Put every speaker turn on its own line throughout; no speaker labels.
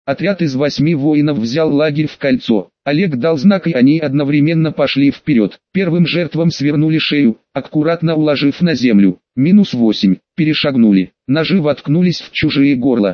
Отряд из 8 воинов взял лагерь в кольцо. Олег дал знак, и они одновременно пошли вперед. Первым жертвам свернули шею, аккуратно уложив на землю. -8. Перешагнули. Ножи воткнулись в чужие горла.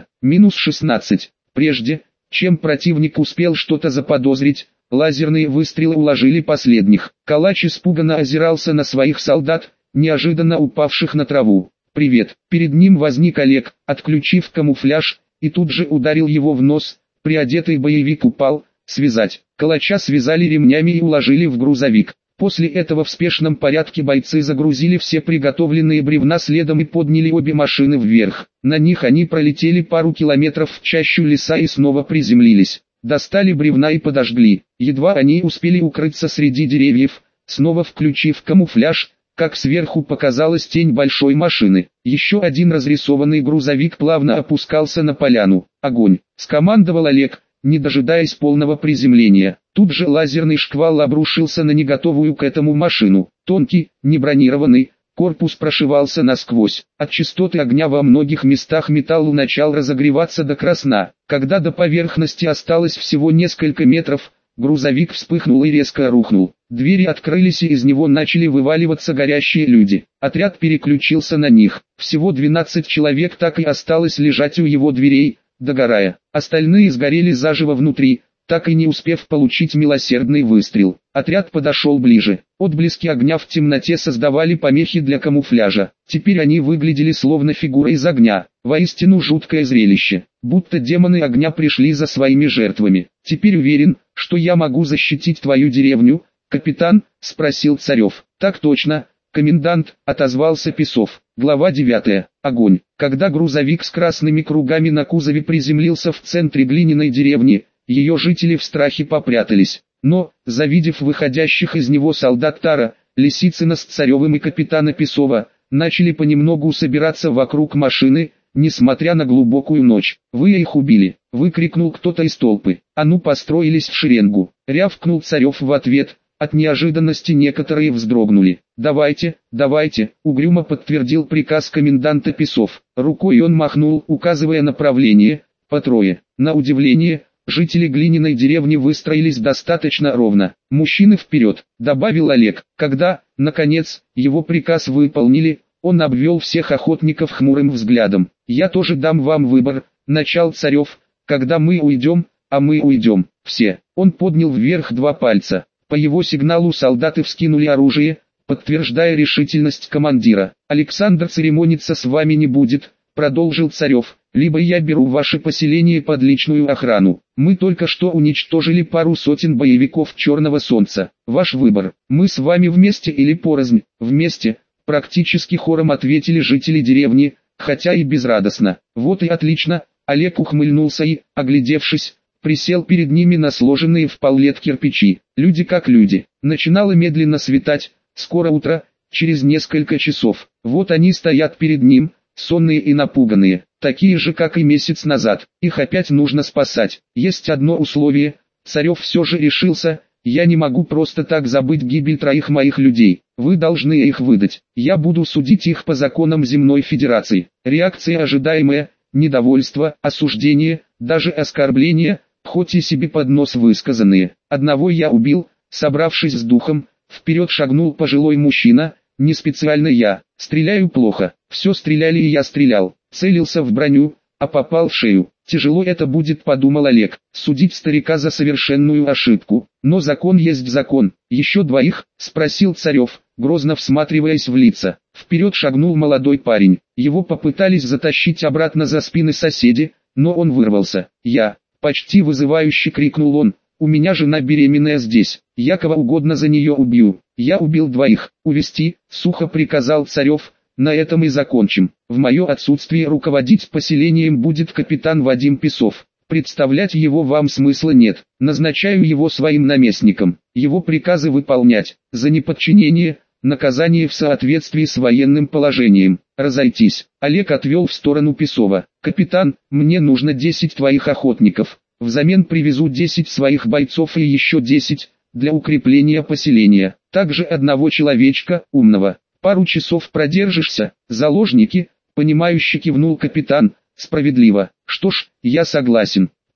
-16. Прежде, чем противник успел что-то заподозрить, лазерные выстрелы уложили последних. Калач испуганно озирался на своих солдат, неожиданно упавших на траву. «Привет!» Перед ним возник Олег, отключив камуфляж, и тут же ударил его в нос. Приодетый боевик упал. «Связать!» Калача связали ремнями и уложили в грузовик. После этого в спешном порядке бойцы загрузили все приготовленные бревна следом и подняли обе машины вверх. На них они пролетели пару километров в чащу леса и снова приземлились. Достали бревна и подожгли. Едва они успели укрыться среди деревьев, снова включив камуфляж, как сверху показалась тень большой машины. Еще один разрисованный грузовик плавно опускался на поляну. «Огонь!» — скомандовал Олег, не дожидаясь полного приземления. Тут же лазерный шквал обрушился на неготовую к этому машину. Тонкий, небронированный, корпус прошивался насквозь. От частоты огня во многих местах металл начал разогреваться до красна. Когда до поверхности осталось всего несколько метров, грузовик вспыхнул и резко рухнул. Двери открылись, и из него начали вываливаться горящие люди. Отряд переключился на них. Всего 12 человек так и осталось лежать у его дверей, догорая. Остальные сгорели заживо внутри, так и не успев получить милосердный выстрел. Отряд подошел ближе. Отблески огня в темноте создавали помехи для камуфляжа. Теперь они выглядели словно фигура из огня. Воистину жуткое зрелище. Будто демоны огня пришли за своими жертвами. «Теперь уверен, что я могу защитить твою деревню, капитан?» — спросил Царев. «Так точно, комендант», — отозвался Песов. Глава 9. Огонь. Когда грузовик с красными кругами на кузове приземлился в центре глиняной деревни, ее жители в страхе попрятались. Но, завидев выходящих из него солдат Тара, Лисицына с Царевым и капитана Песова, начали понемногу собираться вокруг машины, несмотря на глубокую ночь. «Вы их убили!» — выкрикнул кто-то из толпы. «А ну, построились в шеренгу!» — рявкнул Царев в ответ. От неожиданности некоторые вздрогнули. «Давайте, давайте!» — угрюмо подтвердил приказ коменданта Песов. Рукой он махнул, указывая направление. По трое. На удивление, жители глиняной деревни выстроились достаточно ровно. «Мужчины вперед!» — добавил Олег. Когда, наконец, его приказ выполнили, он обвел всех охотников хмурым взглядом. «Я тоже дам вам выбор», — начал Царев, «когда мы уйдем, а мы уйдем, все». Он поднял вверх 2 пальца. По его сигналу солдаты вскинули оружие, подтверждая решительность командира. «Александр церемониться с вами не будет», — продолжил Царев. «Либо я беру ваше поселение под личную охрану. Мы только что уничтожили пару сотен боевиков Черного Солнца. Ваш выбор. Мы с вами вместе или порознь?» «Вместе», — практически хором ответили жители деревни, хотя и безрадостно. «Вот и отлично», — Олег ухмыльнулся и, оглядевшись, присел перед ними на сложенные в поллет кирпичи. Люди как люди. Начинало медленно светать, скоро утро, через несколько часов. Вот они стоят перед ним, сонные и напуганные, такие же как и месяц назад. Их опять нужно спасать. Есть одно условие, Царев все же решился: я не могу просто так забыть гибель 3 моих людей. Вы должны их выдать. Я буду судить их по законам Земной Федерации. Реакция ожидаемая, недовольство, осуждение, даже оскорбление, хоть и себе под нос высказанные. Одного я убил, собравшись с духом, вперед шагнул пожилой мужчина. Не специально я, стреляю плохо, все стреляли и я стрелял, целился в броню, а попал в шею. Тяжело это будет, подумал Олег, судить старика за совершенную ошибку, но закон есть закон. Еще 2? Спросил Царев, грозно всматриваясь в лица. Вперед шагнул молодой парень, его попытались затащить обратно за спины соседи, но он вырвался. «Я!» — почти вызывающе крикнул он. «У меня жена беременная здесь, я кого угодно за нее убью. Я убил 2. Увести», — сухо приказал Царев. «На этом и закончим. В мое отсутствие руководить поселением будет капитан Вадим Песов. Представлять его вам смысла нет. Назначаю его своим наместником. Его приказы выполнять. За неподчинение — наказание в соответствии с военным положением. Разойтись». Олег отвел в сторону Песова. «Капитан, мне нужно 10 твоих охотников. Взамен привезу 10 своих бойцов и еще 10 для укрепления поселения. Также одного человечка, умного. Пару часов продержишься, заложники?» — понимающе кивнул капитан. «Справедливо. Что ж, я согласен.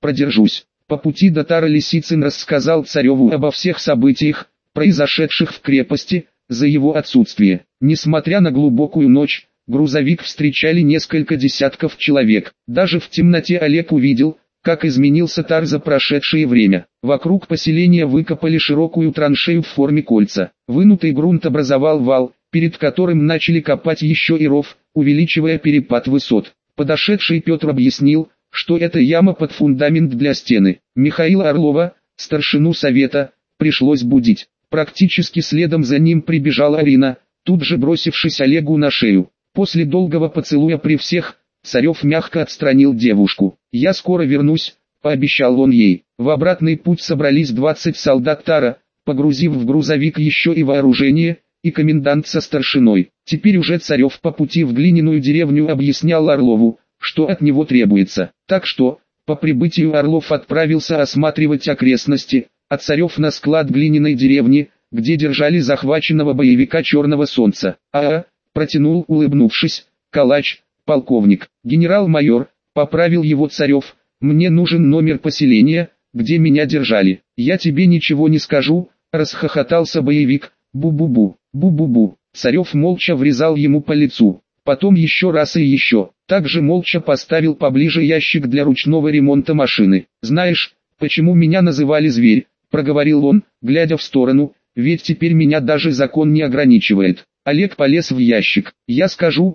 продержусь. По пути до Тара Лисицын рассказал цареву обо всех событиях, произошедших в крепости, за его отсутствие. Несмотря на глубокую ночь, грузовик встречали несколько десятков человек. Даже в темноте Олег увидел, как изменился Тар за прошедшее время. Вокруг поселения выкопали широкую траншею в форме кольца. Вынутый грунт образовал вал, перед которым начали копать еще и ров, увеличивая перепад высот. Подошедший Петр объяснил, что это яма под фундамент для стены. Михаила Орлова, старшину совета, пришлось будить. Практически следом за ним прибежала Арина, тут же бросившись Олегу на шею. После долгого поцелуя при всех, Царев мягко отстранил девушку. «Я скоро вернусь», — пообещал он ей. В обратный путь собрались 20 солдат Тара, погрузив в грузовик еще и вооружение, и комендант со старшиной. Теперь уже Царев по пути в глиняную деревню объяснял Орлову, что от него требуется. Так что, по прибытию Орлов отправился осматривать окрестности, а Царев на склад глиняной деревни, где держали захваченного боевика Черного Солнца. Протянул, улыбнувшись, Калач, полковник. Генерал-майор, поправил его Царев, мне нужен номер поселения, где меня держали. Я тебе ничего не скажу, расхохотался боевик. Бу-бу-бу, бу-бу-бу. Царев молча врезал ему по лицу. Потом еще раз и еще. Также молча поставил поближе ящик для ручного ремонта машины. «Знаешь, почему меня называли зверь?» – проговорил он, глядя в сторону, «ведь теперь меня даже закон не ограничивает». Олег полез в ящик. «Я скажу»,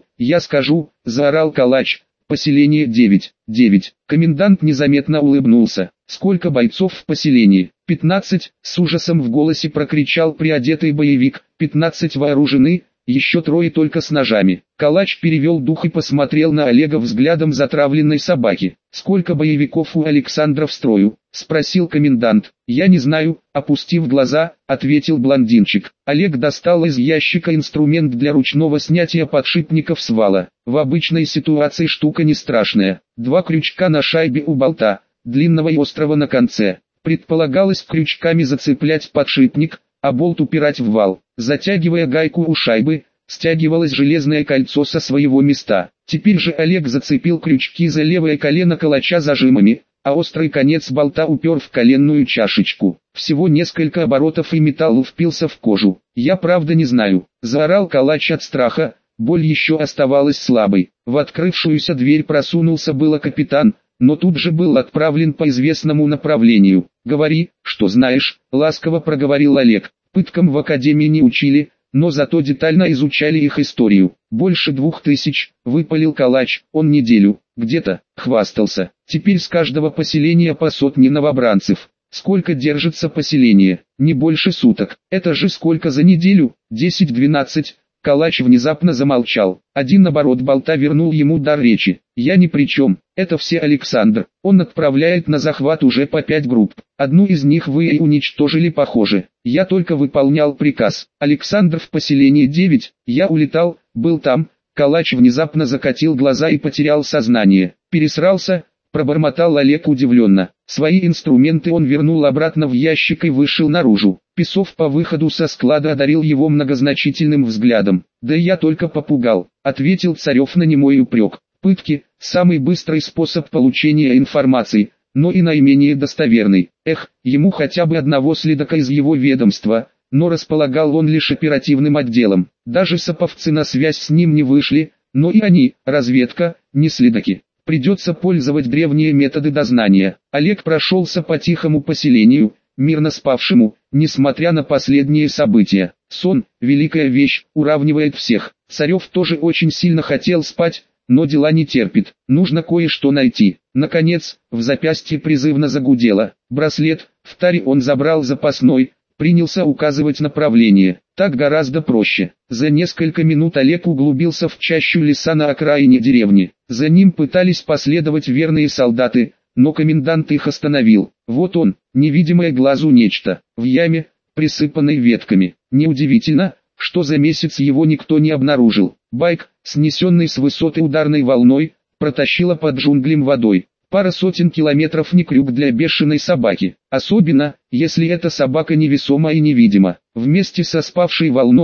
– заорал Калач. «Поселение 9. Комендант незаметно улыбнулся. «Сколько бойцов в поселении?» 15, с ужасом в голосе прокричал приодетый боевик. 15 вооружены, еще 3 только с ножами. Калач перевел дух и посмотрел на Олега взглядом затравленной собаки. «Сколько боевиков у Александра в строю?» – спросил комендант. «Я не знаю», – опустив глаза, ответил блондинчик. Олег достал из ящика инструмент для ручного снятия подшипников с вала. В обычной ситуации штука не страшная. 2 крючка на шайбе у болта, длинного и острого на конце. Предполагалось крючками зацеплять подшипник, а болт упирать в вал. Затягивая гайку у шайбы, стягивалось железное кольцо со своего места. Теперь же Олег зацепил крючки за левое колено Калача зажимами, а острый конец болта упер в коленную чашечку. Всего несколько оборотов и металл впился в кожу. «Я правда не знаю», – заорал Калач от страха, боль еще оставалась слабой. В открывшуюся дверь просунулся было капитан, но тут же был отправлен по известному направлению. «Говори, что знаешь», – ласково проговорил Олег. «Пыткам в академии не учили, но зато детально изучали их историю. Больше 2000, выпалил Калач, он неделю, где-то, хвастался. Теперь с каждого поселения по 100 новобранцев. Сколько держится поселение? Не больше суток. Это же сколько за неделю? 10-12. Калач внезапно замолчал. Один оборот болта вернул ему дар речи. «Я ни при чем, это все Александр. Он отправляет на захват уже по 5 групп. Одну из них вы и уничтожили, похоже. Я только выполнял приказ. Александр в поселении 9, я улетал, был там». Калач внезапно закатил глаза и потерял сознание. «Пересрался?» – пробормотал Олег удивленно. Свои инструменты он вернул обратно в ящик и вышел наружу. Песов по выходу со склада одарил его многозначительным взглядом. «Да я только попугал», — ответил Царев на немой упрек. «Пытки — самый быстрый способ получения информации, но и наименее достоверный. Ему хотя бы одного следака из его ведомства, но располагал он лишь оперативным отделом. Даже саповцы на связь с ним не вышли, но и они, разведка, не следаки. Придется пользовать древние методы дознания». Олег прошелся по тихому поселению, мирно спавшему, несмотря на последние события. Сон, великая вещь, уравнивает всех. Царев тоже очень сильно хотел спать, но дела не терпит. Нужно кое-что найти. Наконец, в запястье призывно загудело. Браслет, в таре он забрал запасной, принялся указывать направление. Так гораздо проще. За несколько минут Олег углубился в чащу леса на окраине деревни. За ним пытались последовать верные солдаты, но комендант их остановил. Вот он, невидимое глазу нечто, в яме, присыпанной ветками. Неудивительно, что за месяц его никто не обнаружил. Байк, снесенный с высоты ударной волной, протащила под джунглем водой. Пара сотен километров не крюк для бешеной собаки. Особенно, если эта собака невесома и невидима. Вместе со спавшей волной,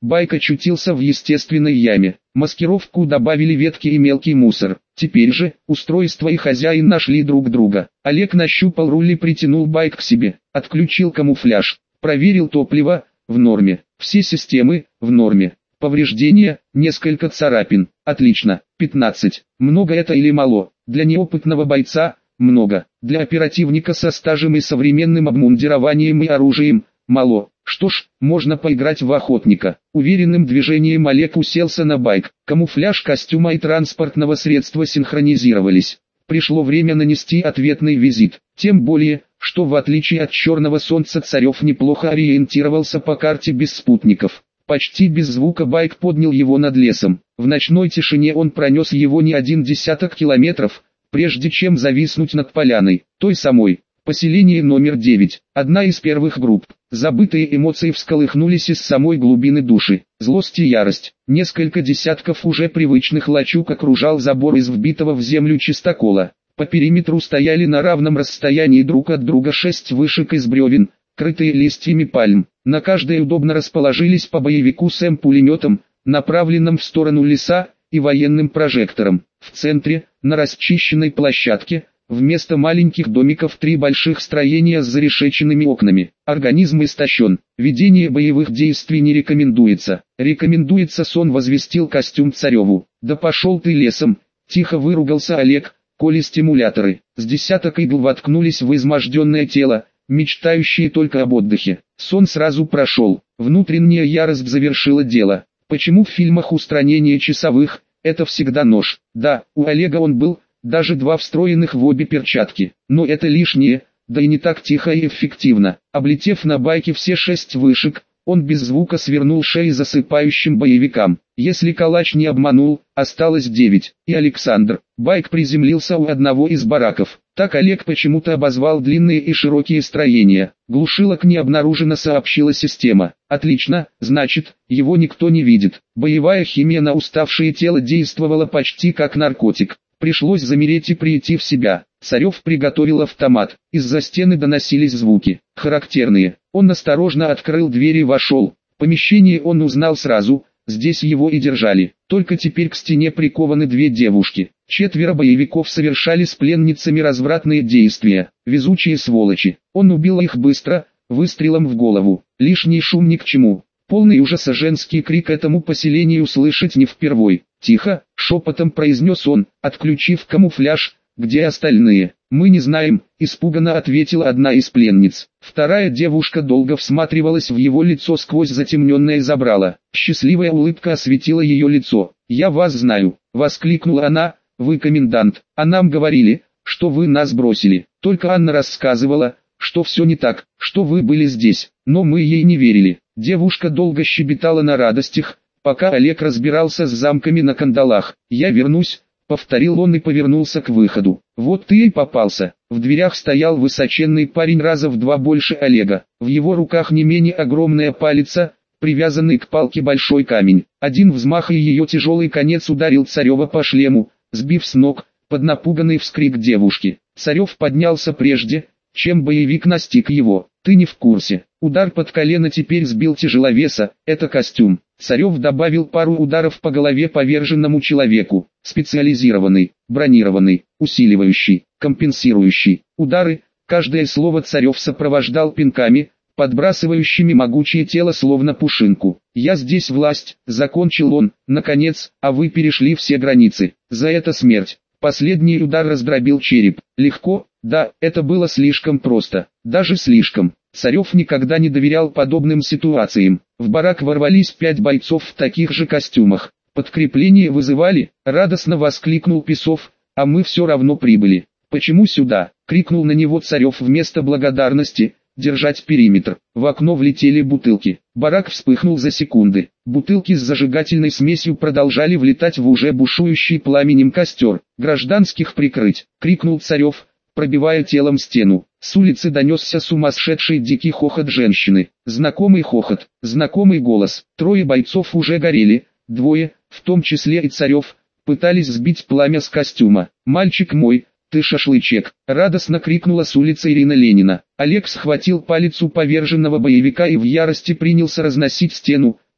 Байк очутился в естественной яме. Маскировку добавили ветки и мелкий мусор. Теперь же, устройство и хозяин нашли друг друга. Олег нащупал руль и притянул байк к себе. Отключил камуфляж. Проверил топливо, в норме. Все системы, в норме. Повреждения, несколько царапин. Отлично. 15. Много это или мало? Для неопытного бойца, много. Для оперативника со стажем и современным обмундированием и оружием, мало. Что ж, можно поиграть в охотника. Уверенным движением Олег уселся на байк. Камуфляж костюма и транспортного средства синхронизировались. Пришло время нанести ответный визит. Тем более, что в отличие от Черного Солнца Царев неплохо ориентировался по карте без спутников. Почти без звука байк поднял его над лесом. В ночной тишине он пронес его не один десяток километров, прежде чем зависнуть над поляной, той самой. Поселение номер 9, одна из первых групп. Забытые эмоции всколыхнулись из самой глубины души. Злость и ярость. Несколько десятков уже привычных лачуг окружал забор из вбитого в землю чистокола. По периметру стояли на равном расстоянии друг от друга 6 вышек из бревен, крытые листьями пальм. На каждой удобно расположились по боевику с М-пулеметом, направленным в сторону леса, и военным прожектором. В центре, на расчищенной площадке, вместо маленьких домиков 3 больших строения с зарешеченными окнами. Организм истощен. Ведение боевых действий не рекомендуется. Рекомендуется сон, возвестил костюм Цареву. Да пошел ты лесом, тихо выругался Олег, коли стимуляторы. С десяток игл воткнулись в изможденное тело, мечтающие только об отдыхе. Сон сразу прошел. Внутренняя ярость завершила дело. Почему в фильмах устранение часовых – это всегда нож? Да, у Олега он был, даже 2 встроенных в обе перчатки. Но это лишнее, да и не так тихо и эффективно. Облетев на байке все 6 вышек, он без звука свернул шеи засыпающим боевикам. Если калач не обманул, осталось 9. И Александр. Байк приземлился у одного из бараков. Так Олег почему-то обозвал длинные и широкие строения. Глушилок не обнаружено, сообщила система. Отлично, значит, его никто не видит. Боевая химия на уставшее тело действовала почти как наркотик. Пришлось замереть и прийти в себя. Царев приготовил автомат. Из-за стены доносились звуки, характерные. Он осторожно открыл дверь и вошел. Помещение он узнал сразу, здесь его и держали. Только теперь к стене прикованы 2 девушки. 4 боевиков совершали с пленницами развратные действия. Везучие сволочи. Он убил их быстро, выстрелом в голову. Лишний шум ни к чему. Полный ужаса женский крик этому поселению слышать не впервой. «Тихо», — шепотом произнес он, отключив камуфляж. «Где остальные?» «Мы не знаем», — испуганно ответила одна из пленниц. Вторая девушка долго всматривалась в его лицо сквозь затемненное забрало. Счастливая улыбка осветила ее лицо. «Я вас знаю», — воскликнула она, — «вы комендант, а нам говорили, что вы нас бросили». Только Анна рассказывала, что все не так, что вы были здесь, но мы ей не верили. Девушка долго щебетала на радостях, пока Олег разбирался с замками на кандалах. «Я вернусь», — повторил он и повернулся к выходу. «Вот ты и попался». В дверях стоял высоченный парень раза в 2 больше Олега. В его руках не менее огромная палица, привязанный к палке большой камень. Один взмах и ее тяжелый конец ударил Царева по шлему, сбив с ног, под напуганный вскрик девушки. Царев поднялся прежде, чем боевик настиг его. «Ты не в курсе. Удар под колено теперь сбил тяжеловеса, это костюм». Царев добавил пару ударов по голове поверженному человеку. Специализированный, бронированный, усиливающий, компенсирующий. Удары, каждое слово Царев сопровождал пинками, подбрасывающими могучее тело словно пушинку. «Я здесь власть», — закончил он, наконец, — «а вы перешли все границы. За это смерть». Последний удар раздробил череп. Легко, да, это было слишком просто, даже слишком. Царев никогда не доверял подобным ситуациям. В барак ворвались 5 бойцов в таких же костюмах. «Подкрепление вызывали?» — радостно воскликнул Песов, — «а мы все равно прибыли». «Почему сюда?» — крикнул на него Царев вместо благодарности. «Держать периметр». В окно влетели бутылки. Барак вспыхнул за секунды. Бутылки с зажигательной смесью продолжали влетать в уже бушующий пламенем костер. «Гражданских прикрыть!» — крикнул Царев, пробивая телом стену. С улицы донесся сумасшедший дикий хохот женщины. Знакомый хохот, знакомый голос. 3 бойцов уже горели, 2, в том числе и Царев, пытались сбить пламя с костюма. «Мальчик мой, ты шашлычек!» — радостно крикнула с улицы Ирина Ленина. Олег схватил палец у поверженного боевика и в ярости принялся разносить стену,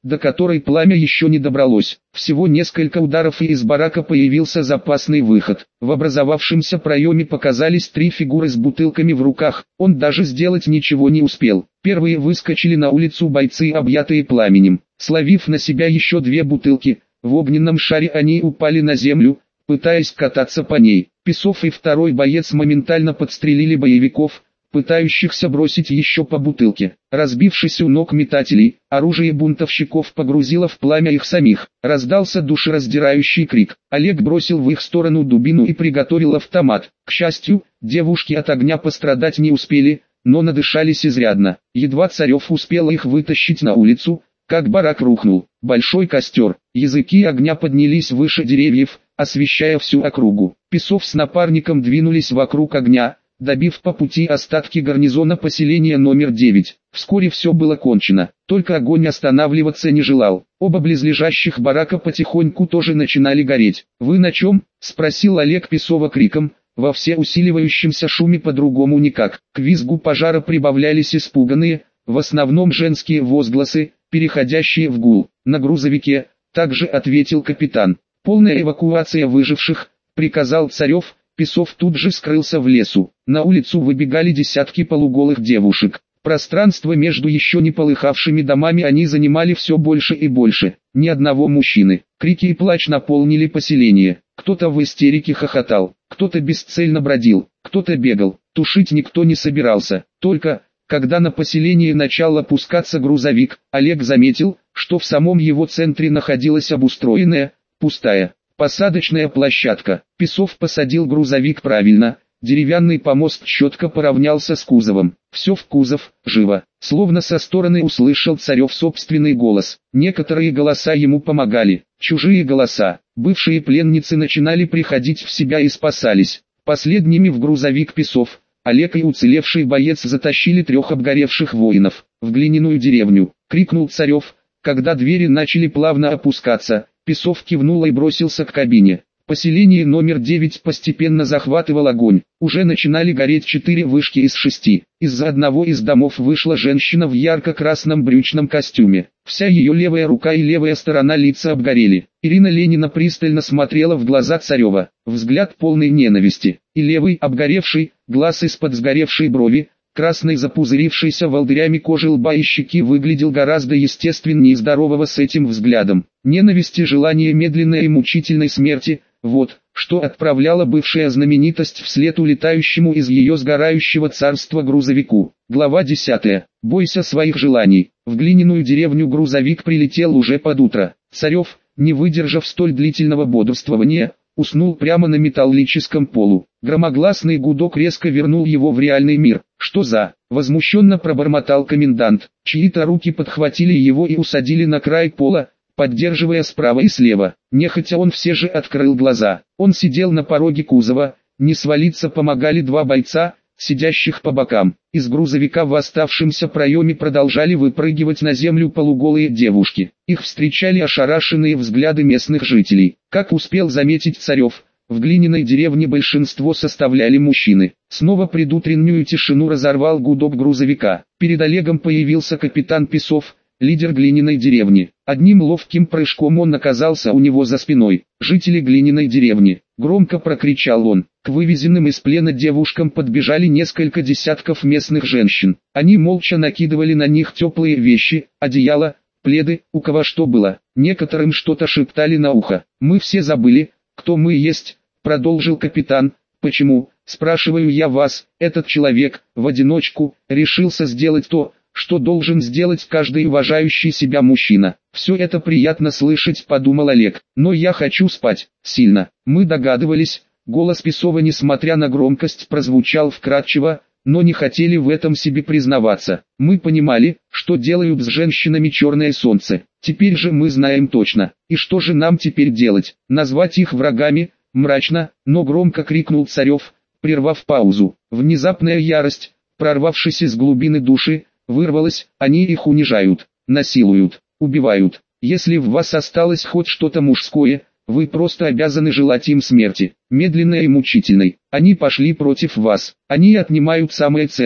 до которой пламя еще не добралось. Всего несколько ударов, и из барака появился запасный выход. В образовавшемся проеме показались 3 фигуры с бутылками в руках. Он даже сделать ничего не успел. Первые выскочили на улицу бойцы, объятые пламенем. Словив на себя еще 2 бутылки, в огненном шаре они упали на землю, пытаясь кататься по ней. Песов и второй боец моментально подстрелили боевиков, пытающихся бросить еще по бутылке. Разбившись у ног метателей, оружие бунтовщиков погрузило в пламя их самих. Раздался душераздирающий крик. Олег бросил в их сторону дубину и приготовил автомат. К счастью, девушки от огня пострадать не успели, но надышались изрядно. Едва Царев успел их вытащить на улицу, как барак рухнул. Большой костер. Языки огня поднялись выше деревьев, освещая всю округу. Песов с напарником двинулись вокруг огня, добив по пути остатки гарнизона поселения номер 9. Вскоре все было кончено, только огонь останавливаться не желал. Оба близлежащих барака потихоньку тоже начинали гореть. «Вы на чем?» – спросил Олег Песова криком. Во всеусиливающемся шуме по-другому никак. К визгу пожара прибавлялись испуганные, в основном женские возгласы, переходящие в гул. «На грузовике», – также ответил капитан. «Полная эвакуация выживших», – приказал Царев. Песов тут же скрылся в лесу. На улицу выбегали десятки полуголых девушек. Пространство между еще не полыхавшими домами они занимали все больше и больше. Ни одного мужчины. Крики и плач наполнили поселение. Кто-то в истерике хохотал, кто-то бесцельно бродил, кто-то бегал. Тушить никто не собирался. Только, когда на поселение начал опускаться грузовик, Олег заметил, что в самом его центре находилась обустроенная, пустая посадочная площадка. Песов посадил грузовик правильно, деревянный помост четко поравнялся с кузовом. «Все в кузов, живо!» Словно со стороны услышал Царев собственный голос. Некоторые голоса ему помогали, чужие голоса. Бывшие пленницы начинали приходить в себя и спасались. Последними в грузовик Песов, Олег и уцелевший боец затащили 3 обгоревших воинов. «В глиняную деревню!» — крикнул Царев, когда двери начали плавно опускаться. Песов кивнул и бросился к кабине. Поселение номер 9 постепенно захватывал огонь. Уже начинали гореть 4 вышки из 6. Из-за одного из домов вышла женщина в ярко-красном брючном костюме. Вся ее левая рука и левая сторона лица обгорели. Ирина Ленина пристально смотрела в глаза Царева. Взгляд полный ненависти. И левый, обгоревший, глаз из-под сгоревшей брови, красной запузырившейся волдырями кожи лба и щеки, выглядел гораздо естественнее здорового с этим взглядом. Ненависть и желание медленной и мучительной смерти – вот, что отправляла бывшая знаменитость вслед улетающему из ее сгорающего царства грузовику. Глава 10. «Бойся своих желаний». В глиняную деревню грузовик прилетел уже под утро. Царев, не выдержав столь длительного бодрствования, уснул прямо на металлическом полу. Громогласный гудок резко вернул его в реальный мир. «Что за?» – возмущенно пробормотал комендант. Чьи-то руки подхватили его и усадили на край пола, поддерживая справа и слева. Нехотя он все же открыл глаза. Он сидел на пороге кузова, не свалиться помогали 2 бойца, сидящих по бокам. Из грузовика в оставшемся проеме продолжали выпрыгивать на землю полуголые девушки. Их встречали ошарашенные взгляды местных жителей. Как успел заметить Царев, в глиняной деревне большинство составляли мужчины. Снова предутреннюю тишину разорвал гудок грузовика. Перед Олегом появился капитан Песов, лидер глиняной деревни. Одним ловким прыжком он оказался у него за спиной. «Жители глиняной деревни!» — громко прокричал он. К вывезенным из плена девушкам подбежали несколько десятков местных женщин. Они молча накидывали на них теплые вещи, одеяла, пледы, у кого что было. Некоторым что-то шептали на ухо. «Мы все забыли, кто мы есть», — продолжил капитан. «Почему, спрашиваю я вас, этот человек, в одиночку, решился сделать то, что должен сделать каждый уважающий себя мужчина? Все это приятно слышать», — подумал Олег. «Но я хочу спать, сильно». Мы догадывались, голос Песова, несмотря на громкость, прозвучал вкратчиво, но не хотели в этом себе признаваться. Мы понимали, что делают с женщинами черное солнце. Теперь же мы знаем точно. И что же нам теперь делать? Назвать их врагами? Мрачно, но громко крикнул Царев, прервав паузу. Внезапная ярость, прорвавшись из глубины души, вырвалась. Они их унижают, насилуют, убивают. Если в вас осталось хоть что-то мужское, вы просто обязаны желать им смерти, медленной и мучительной. Они пошли против вас. Они отнимают самое ценное.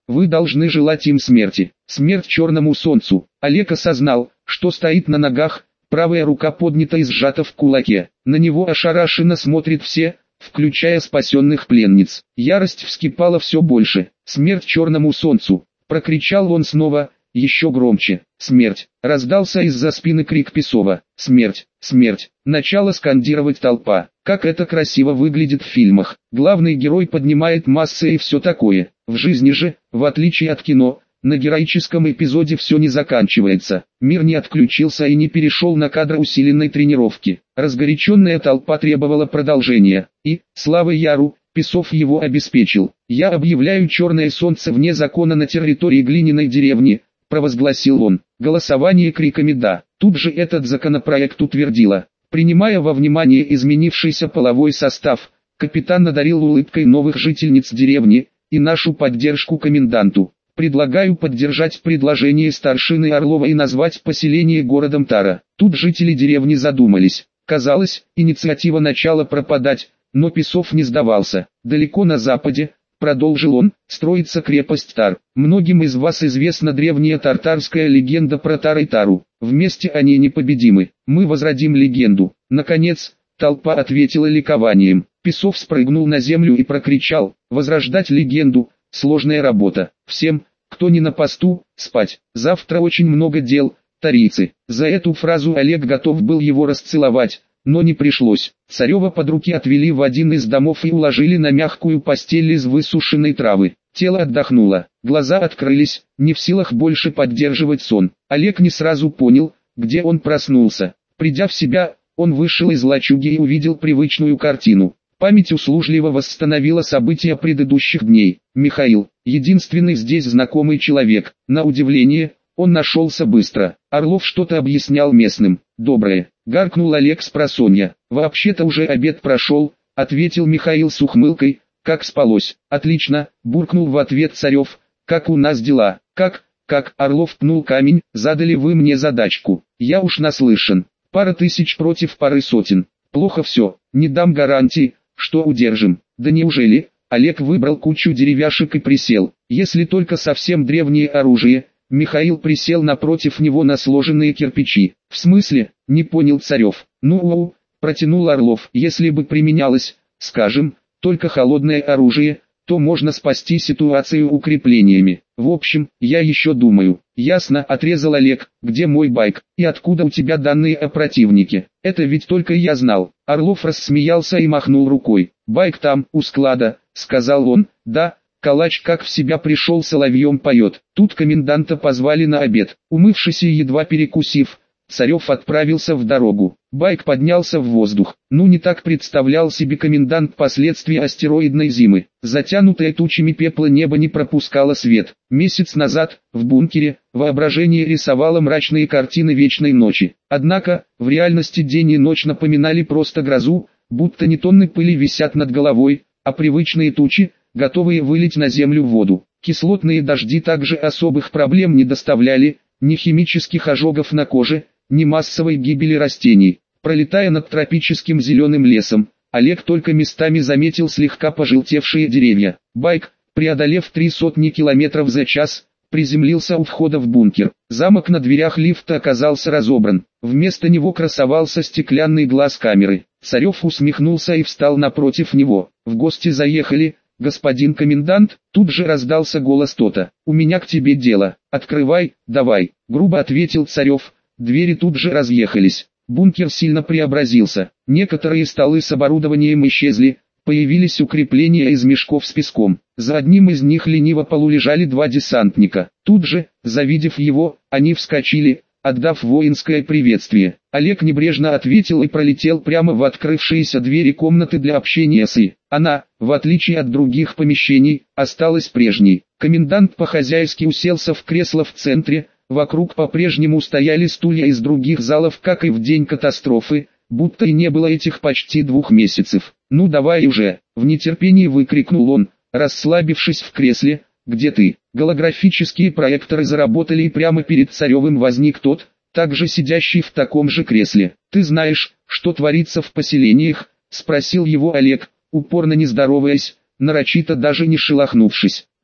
Вы должны желать им смерти. Смерть черному солнцу. Олег осознал, что стоит на ногах, правая рука поднята и сжата в кулаке. На него ошарашенно смотрят все, включая спасенных пленниц. Ярость вскипала все больше. «Смерть черному солнцу!» — прокричал он снова, еще громче. «Смерть!» — раздался из-за спины крик Песова. «Смерть! Смерть!» — начала скандировать толпа. Как это красиво выглядит в фильмах. Главный герой поднимает массы и все такое. В жизни же, в отличие от кино, на героическом эпизоде все не заканчивается. Мир не отключился и не перешел на кадр усиленной тренировки. Разгоряченная толпа требовала продолжения. И, слава Яру, Песов его обеспечил. «Я объявляю черное солнце вне закона на территории глиняной деревни», — провозгласил он. Голосование криками «да». Тут же этот законопроект утвердила. Принимая во внимание изменившийся половой состав, капитан одарил улыбкой новых жительниц деревни и нашу поддержку коменданту. Предлагаю поддержать предложение старшины Орлова и назвать поселение городом Тара. Тут жители деревни задумались. Казалось, инициатива начала пропадать, но Песов не сдавался. Далеко на западе, продолжил он, строится крепость Тар. Многим из вас известна древняя тартарская легенда про Тар и Тару. Вместе они непобедимы. Мы возродим легенду. Наконец, толпа ответила ликованием. Песов спрыгнул на землю и прокричал: возрождать легенду — сложная работа. Всем, кто не на посту, спать. Завтра очень много дел, тарийцы. За эту фразу Олег готов был его расцеловать, но не пришлось. Царева под руки отвели в один из домов и уложили на мягкую постель из высушенной травы. Тело отдохнуло, глаза открылись, не в силах больше поддерживать сон. Олег не сразу понял, где он проснулся. Придя в себя, он вышел из лачуги и увидел привычную картину. Память услужливо восстановила события предыдущих дней. Михаил, единственный здесь знакомый человек. На удивление, он нашелся быстро. Орлов что-то объяснял местным. «Доброе», — гаркнул Олег спросонья. «Вообще-то уже обед прошел», — ответил Михаил с ухмылкой. «Как спалось?» «Отлично», — буркнул в ответ Царев. «Как у нас дела?» «Как?» Орлов пнул камень. «Задали вы мне задачку. Я уж наслышан. Пара тысяч против пары сотен. Плохо все. Не дам гарантии, что удержим». «Да неужели?» Олег выбрал кучу деревяшек и присел. «Если только совсем древнее оружие». Михаил присел напротив него на сложенные кирпичи. «В смысле?» — не понял Царев. «Ну, протянул Орлов. «Если бы применялось, скажем, только холодное оружие, то можно спасти ситуацию укреплениями. В общем, я еще думаю». «Ясно», — отрезал Олег. «Где мой байк? И откуда у тебя данные о противнике? Это ведь только я знал». Орлов рассмеялся и махнул рукой. «Байк там, у склада», — сказал он. «Да». Калач как в себя пришел, соловьем поет. Тут коменданта позвали на обед. Умывшись и едва перекусив, Царев отправился в дорогу. Байк поднялся в воздух. Не так представлял себе комендант последствия астероидной зимы. Затянутое тучами пепла небо не пропускало свет. Месяц назад, в бункере, воображение рисовало мрачные картины вечной ночи. Однако, в реальности день и ночь напоминали просто грозу, будто не тонны пыли висят над головой, а привычные тучи, готовые вылить на землю воду. Кислотные дожди также особых проблем не доставляли, ни химических ожогов на коже, ни массовой гибели растений. Пролетая над тропическим зеленым лесом, Олег только местами заметил слегка пожелтевшие деревья. Байк, преодолев 300 км за час, приземлился у входа в бункер. Замок на дверях лифта оказался разобран. Вместо него красовался стеклянный глаз камеры. Царев усмехнулся и встал напротив него. «В гости заехали, господин комендант?» Тут же раздался голос Тота. «У меня к тебе дело. Открывай, давай», — грубо ответил Царев. Двери тут же разъехались. Бункер сильно преобразился. Некоторые столы с оборудованием исчезли, появились укрепления из мешков с песком. За одним из них лениво полулежали два десантника. Тут же, завидев его, они вскочили, отдав воинское приветствие. Олег небрежно ответил и пролетел прямо в открывшиеся двери комнаты для общения с И. Она, в отличие от других помещений, осталась прежней. Комендант по-хозяйски уселся в кресло в центре, вокруг по-прежнему стояли стулья из других залов, как и в день катастрофы, будто и не было этих почти 2 месяцев. «Ну давай уже!» — в нетерпении выкрикнул он, расслабившись в кресле. «Где ты?» Голографические проекторы заработали и прямо перед Царевым возник тот, также сидящий в таком же кресле. «Ты знаешь, что творится в поселениях?» — спросил его Олег, упорно не здороваясь, нарочито даже не шелохнувшись.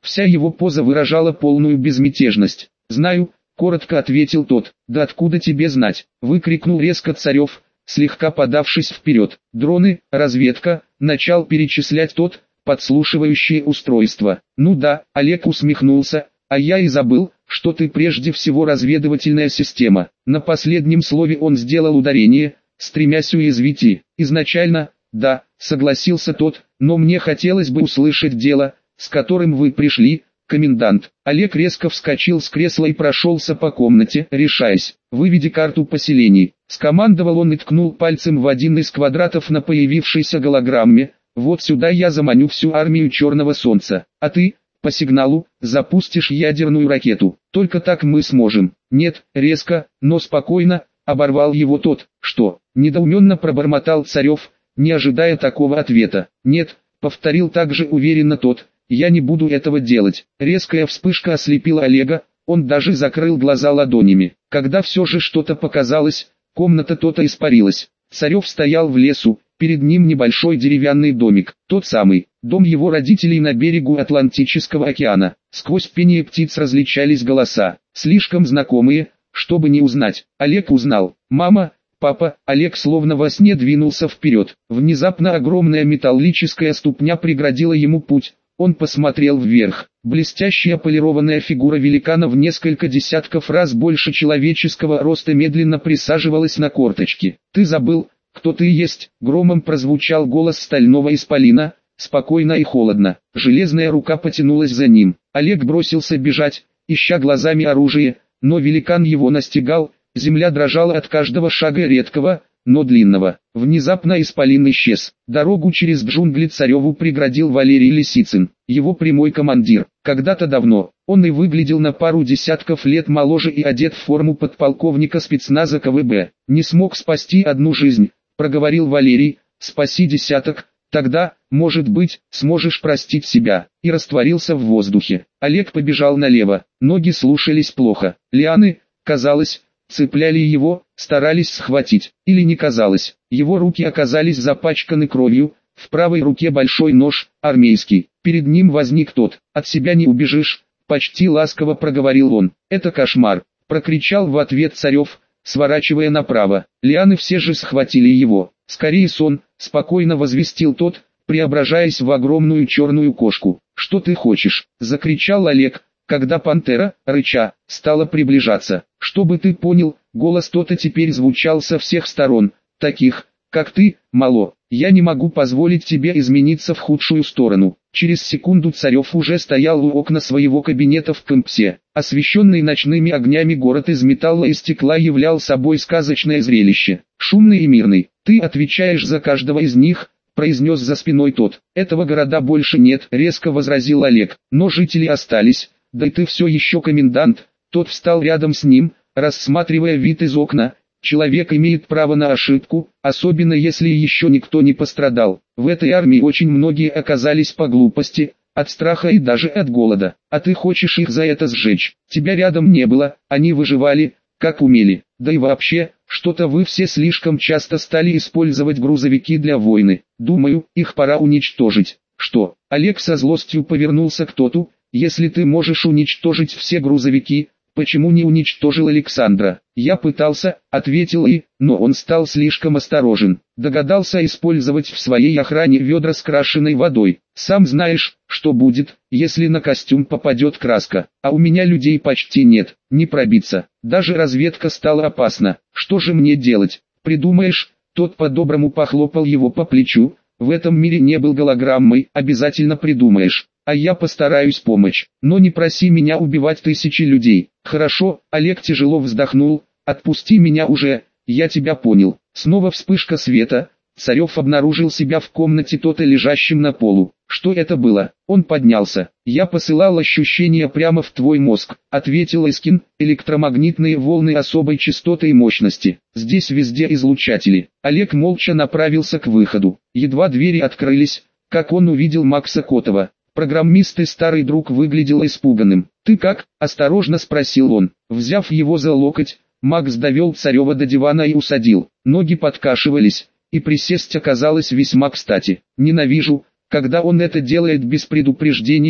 Вся его поза выражала полную безмятежность. «Знаю», — коротко ответил тот. «Да откуда тебе знать?» — выкрикнул резко Царев, слегка подавшись вперед. «Дроны, разведка», — начал перечислять тот, подслушивающие устройства. «Ну да», — Олег усмехнулся, «а я и забыл, что ты прежде всего разведывательная система». На последнем слове он сделал ударение, стремясь уязвить и. «Изначально, да», — согласился тот, «но мне хотелось бы услышать дело, с которым вы пришли, комендант». Олег резко вскочил с кресла и прошелся по комнате, решаясь. «Выведи карту поселений», — скомандовал он и ткнул пальцем в один из квадратов на появившейся голограмме. «Вот сюда я заманю всю армию Черного Солнца, а ты, по сигналу, запустишь ядерную ракету. Только так мы сможем». «Нет», — резко, но спокойно, оборвал его тот. «Что?» — недоуменно пробормотал Царев, не ожидая такого ответа. «Нет», — повторил также уверенно тот, «я не буду этого делать». Резкая вспышка ослепила Олега, он даже закрыл глаза ладонями. Когда все же что-то показалось, комната то-то испарилась. Царев стоял в лесу, перед ним небольшой деревянный домик, тот самый, дом его родителей на берегу Атлантического океана. Сквозь пение птиц различались голоса, слишком знакомые, чтобы не узнать. Олег узнал. «Мама, папа». Олег словно во сне двинулся вперед. Внезапно огромная металлическая ступня преградила ему путь. Он посмотрел вверх. Блестящая полированная фигура великана в несколько десятков раз больше человеческого роста медленно присаживалась на корточки. «Ты забыл, кто ты есть?» — громом прозвучал голос стального исполина, спокойно и холодно. Железная рука потянулась за ним. Олег бросился бежать, ища глазами оружие, но великан его настигал, земля дрожала от каждого шага редкого, но длинного. Внезапно исполин исчез. Дорогу через джунгли Цареву преградил Валерий Лисицын, его прямой командир. Когда-то давно, он и выглядел на пару десятков лет моложе и одет в форму подполковника спецназа КВБ. «Не смог спасти одну жизнь», — проговорил Валерий, «спаси десяток, тогда, может быть, сможешь простить себя», и растворился в воздухе. Олег побежал налево, ноги слушались плохо. Лианы, казалось, цепляли его, старались схватить, или не казалось. Его руки оказались запачканы кровью, в правой руке большой нож, армейский. Перед ним возник тот. «От себя не убежишь», — почти ласково проговорил он. «Это кошмар», — прокричал в ответ Царев, сворачивая направо. Лианы все же схватили его. «Скорее сон», — спокойно возвестил тот, преображаясь в огромную черную кошку. «Что ты хочешь?» — закричал Олег, когда пантера, рыча, стала приближаться. «Чтобы ты понял», голос тота теперь звучал со всех сторон, «таких, как ты, мало. Я не могу позволить тебе измениться в худшую сторону». Через секунду Царев уже стоял у окна своего кабинета в Кэмпсе. Освещенный ночными огнями город из металла и стекла являл собой сказочное зрелище. Шумный и мирный. «Ты отвечаешь за каждого из них», произнес за спиной тот. «Этого города больше нет», резко возразил Олег. «Но жители остались. Да и ты все еще комендант». Тот встал рядом с ним, рассматривая вид из окна. «Человек имеет право на ошибку, особенно если еще никто не пострадал. В этой армии очень многие оказались по глупости, от страха и даже от голода. А ты хочешь их за это сжечь? Тебя рядом не было, они выживали, как умели. Да и вообще, что-то вы все слишком часто стали использовать грузовики для войны. Думаю, их пора уничтожить». «Что?» Олег со злостью повернулся к тоту. «Если ты можешь уничтожить все грузовики, почему не уничтожил Александра?» «Я пытался», — ответил и, но он стал слишком осторожен. Догадался использовать в своей охране ведра с крашеной водой. «Сам знаешь, что будет, если на костюм попадет краска. А у меня людей почти нет, не пробиться. Даже разведка стала опасна. Что же мне делать? Придумаешь?» Тот по-доброму похлопал его по плечу. «В этом мире не был голограммой, обязательно придумаешь. А я постараюсь помочь. Но не проси меня убивать тысячи людей». «Хорошо», Олег тяжело вздохнул, «отпусти меня уже, я тебя понял». Снова вспышка света. Царев обнаружил себя в комнате тота лежащим на полу. «Что это было?» Он поднялся. «Я посылал ощущения прямо в твой мозг», ответил Искин. «Электромагнитные волны особой частоты и мощности. Здесь везде излучатели». Олег молча направился к выходу. Едва двери открылись, как он увидел Макса Котова. Программист и старый друг выглядел испуганным. «Ты как?» – осторожно спросил он. Взяв его за локоть, Макс довел Царева до дивана и усадил. Ноги подкашивались, и присесть оказалось весьма кстати. «Ненавижу, когда он это делает без предупреждения», –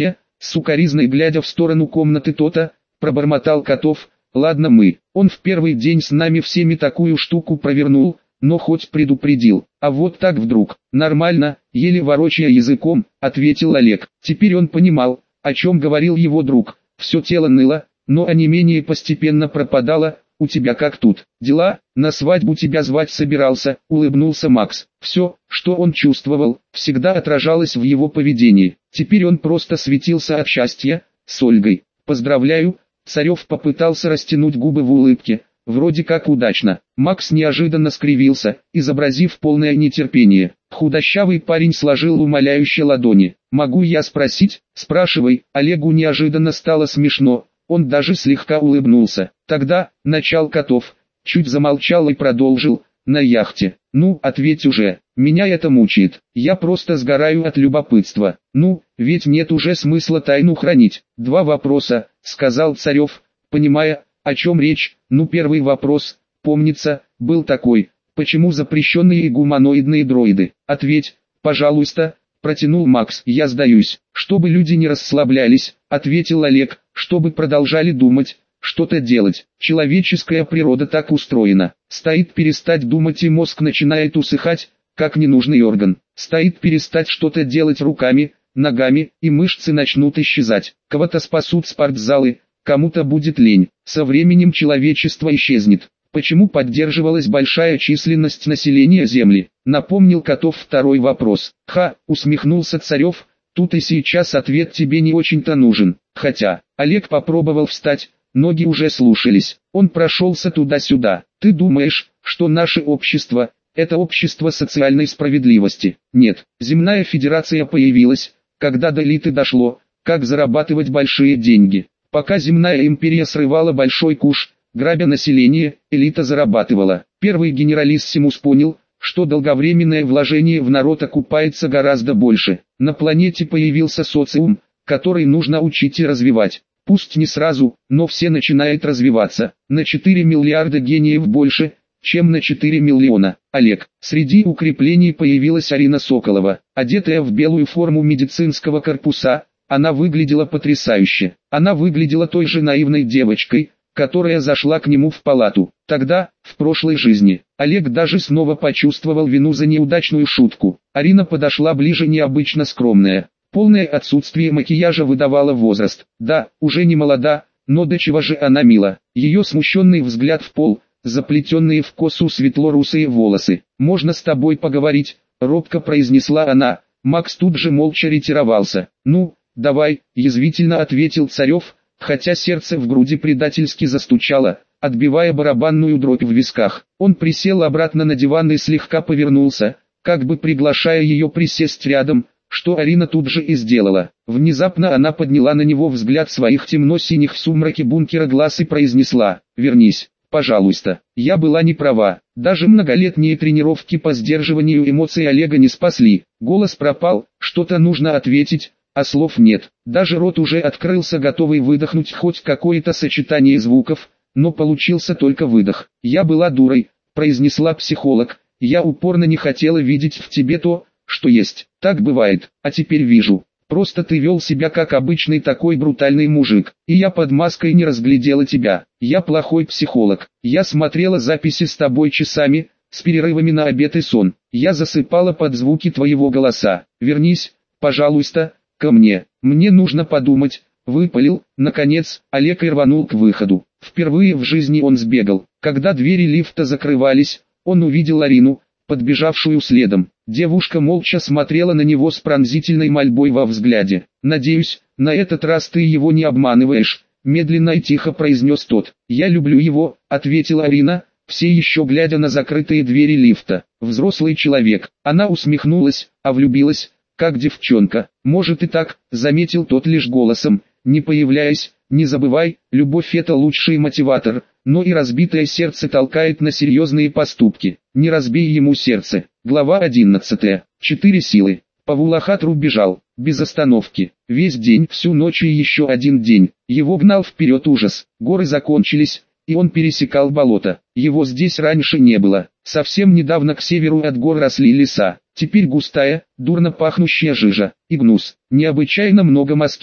Сукаризной глядя в сторону комнаты то-то, пробормотал Котов. Ладно мы, он в первый день с нами всеми такую штуку провернул, но хоть предупредил. А вот так вдруг, нормально, еле ворочая языком, ответил Олег. Теперь он понимал, о чем говорил его друг. Все тело ныло, но онемение постепенно пропадало. У тебя как тут? Дела? На свадьбу тебя звать собирался, улыбнулся Макс. Все, что он чувствовал, всегда отражалось в его поведении. Теперь он просто светился от счастья. С Ольгой. Поздравляю. Царев попытался растянуть губы в улыбке. Вроде как удачно. Макс неожиданно скривился, изобразив полное нетерпение. Худощавый парень сложил умоляющие ладони. «Могу я спросить?» «Спрашивай». Олегу неожиданно стало смешно. Он даже слегка улыбнулся. Тогда, начал Котов, чуть замолчал и продолжил. «На яхте». «Ну, ответь уже. Меня это мучает. Я просто сгораю от любопытства. Ну, ведь нет уже смысла тайну хранить». «Два вопроса», сказал Царев, понимая, о чем речь. Ну, первый вопрос, помнится, был такой. Почему запрещенные гуманоидные дроиды? Ответь, пожалуйста, протянул Макс. Я сдаюсь. Чтобы люди не расслаблялись, ответил Олег, чтобы продолжали думать, что-то делать. Человеческая природа так устроена. Стоит перестать думать и мозг начинает усыхать, как ненужный орган. Стоит перестать что-то делать руками, ногами, и мышцы начнут исчезать. Кого-то спасут спортзалы, кому-то будет лень. Со временем человечество исчезнет. Почему поддерживалась большая численность населения Земли? Напомнил Котов второй вопрос. Ха, усмехнулся Царев, тут и сейчас ответ тебе не очень-то нужен. Хотя, Олег попробовал встать, ноги уже слушались. Он прошелся туда-сюда. Ты думаешь, что наше общество – это общество социальной справедливости? Нет, земная федерация появилась, когда до элиты дошло, как зарабатывать большие деньги. Пока земная империя срывала большой куш, грабя население, элита зарабатывала. Первый генералиссимус понял, что долговременное вложение в народ окупается гораздо больше. На планете появился социум, который нужно учить и развивать. Пусть не сразу, но все начинают развиваться. На 4 миллиарда гениев больше, чем на 4 миллиона. Олег. Среди укреплений появилась Арина Соколова, одетая в белую форму медицинского корпуса. Она выглядела потрясающе. Она выглядела той же наивной девочкой, которая зашла к нему в палату. Тогда, в прошлой жизни, Олег даже снова почувствовал вину за неудачную шутку. Арина подошла ближе, необычно скромная. Полное отсутствие макияжа выдавало возраст. Да, уже не молода, но до чего же она мила. Ее смущенный взгляд в пол, заплетенные в косу светло-русые волосы. «Можно с тобой поговорить?» — робко произнесла она. Макс тут же молча ретировался. «Ну, давай», — язвительно ответил Царев, хотя сердце в груди предательски застучало, отбивая барабанную дробь в висках. Он присел обратно на диван и слегка повернулся, как бы приглашая ее присесть рядом, что Арина тут же и сделала. Внезапно она подняла на него взгляд своих темно-синих в сумраке бункера глаз и произнесла: «Вернись, пожалуйста». Я была не права. Даже многолетние тренировки по сдерживанию эмоций Олега не спасли. Голос пропал, что-то нужно ответить, а слов нет. Даже рот уже открылся, готовый выдохнуть хоть какое-то сочетание звуков, но получился только выдох. «Я была дурой», — произнесла психолог. «Я упорно не хотела видеть в тебе то, что есть. Так бывает, а теперь вижу. Просто ты вел себя как обычный такой брутальный мужик, и я под маской не разглядела тебя. Я плохой психолог. Я смотрела записи с тобой часами, с перерывами на обед и сон. Я засыпала под звуки твоего голоса. Вернись, пожалуйста, ко мне. Мне нужно подумать». Выпалил, наконец, Олег и рванул к выходу. Впервые в жизни он сбегал. Когда двери лифта закрывались, он увидел Арину, подбежавшую следом. Девушка молча смотрела на него с пронзительной мольбой во взгляде. «Надеюсь, на этот раз ты его не обманываешь», — медленно и тихо произнес тот. «Я люблю его», — ответила Арина, все еще глядя на закрытые двери лифта. «Взрослый человек». Она усмехнулась, а влюбилась, как девчонка. «Может и так», — заметил тот лишь голосом, не появляясь. «Не забывай, любовь — это лучший мотиватор, но и разбитое сердце толкает на серьезные поступки. Не разбей ему сердце». Глава 11. 4 силы. По Вулахатру бежал, без остановки. Весь день, всю ночь и еще один день. Его гнал вперед ужас. Горы закончились, и он пересекал болото. Его здесь раньше не было. Совсем недавно к северу от гор росли леса. Теперь густая, дурно пахнущая жижа и гнус. Необычайно много москитов.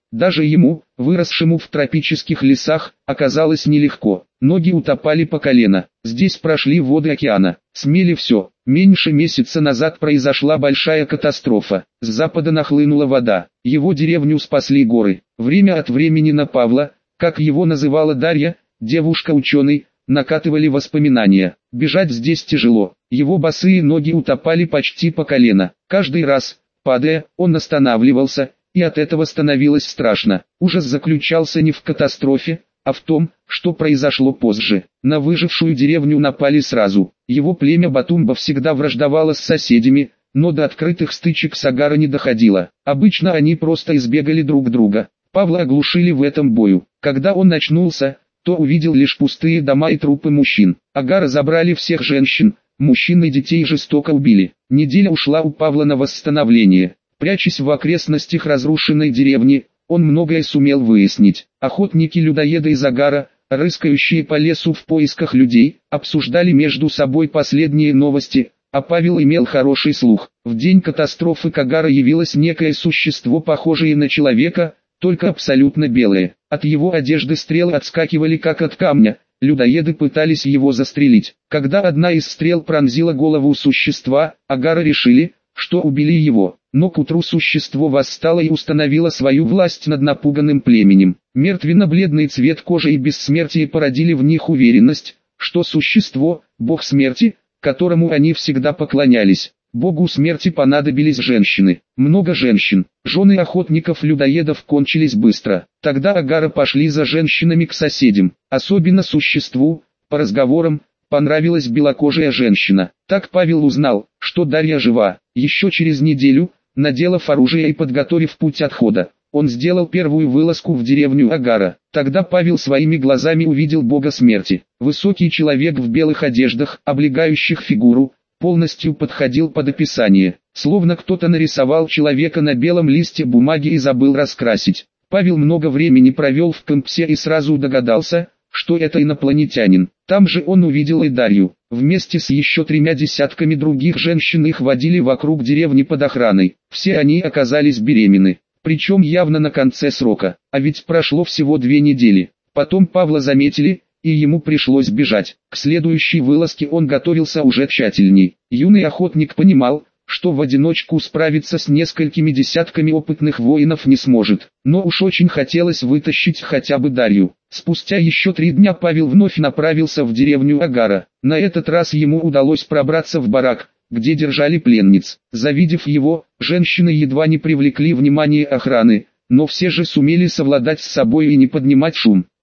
Даже ему, выросшему в тропических лесах, оказалось нелегко. Ноги утопали по колено. Здесь прошли воды океана. Смели все. Меньше месяца назад произошла большая катастрофа. С запада нахлынула вода. Его деревню спасли горы. Время от времени на Павла, как его называла Дарья, девушка-ученый, накатывали воспоминания. Бежать здесь тяжело. Его босые ноги утопали почти по колено. Каждый раз, падая, он останавливался, и от этого становилось страшно. Ужас заключался не в катастрофе, а в том, что произошло позже. На выжившую деревню напали сразу. Его племя Батумба всегда враждовало с соседями, но до открытых стычек с Агара не доходило. Обычно они просто избегали друг друга. Павла оглушили в этом бою. Когда он очнулся, то увидел лишь пустые дома и трупы мужчин. Агара забрали всех женщин, мужчин и детей жестоко убили. Неделя ушла у Павла на восстановление. Прячась в окрестностях разрушенной деревни, он многое сумел выяснить. Охотники-людоеды из Агара, рыскающие по лесу в поисках людей, обсуждали между собой последние новости, а Павел имел хороший слух. В день катастрофы к Агара явилось некое существо, похожее на человека, только абсолютно белое. От его одежды стрелы отскакивали как от камня, людоеды пытались его застрелить. Когда одна из стрел пронзила голову существа, Агара решили, что убили его. Но к утру существо восстало и установило свою власть над напуганным племенем. Мертвенно-бледный цвет кожи и бессмертие породили в них уверенность, что существо – бог смерти, которому они всегда поклонялись. Богу смерти понадобились женщины. Много женщин. Жены охотников-людоедов кончились быстро. Тогда Агара пошли за женщинами к соседям. Особенно существу, по разговорам, понравилась белокожая женщина. Так Павел узнал, что Дарья жива. Еще через неделю, наделав оружие и подготовив путь отхода, он сделал первую вылазку в деревню Агара. Тогда Павел своими глазами увидел бога смерти. Высокий человек в белых одеждах, облегающих фигуру, полностью подходил под описание. Словно кто-то нарисовал человека на белом листе бумаги и забыл раскрасить. Павел много времени провел в Кемпсе и сразу догадался, что это инопланетянин. Там же он увидел и Дарью. Вместе с еще 3 десятками других женщин их водили вокруг деревни под охраной. Все они оказались беременны. Причем явно на конце срока. А ведь прошло всего 2 недели. Потом Павла заметили, и ему пришлось бежать. К следующей вылазке он готовился уже тщательней. Юный охотник понимал, что в одиночку справиться с несколькими десятками опытных воинов не сможет. Но уж очень хотелось вытащить хотя бы Дарью. Спустя еще 3 дня Павел вновь направился в деревню Агара. На этот раз ему удалось пробраться в барак, где держали пленниц. Завидев его, женщины едва не привлекли внимание охраны, но все же сумели совладать с собой и не поднимать шум.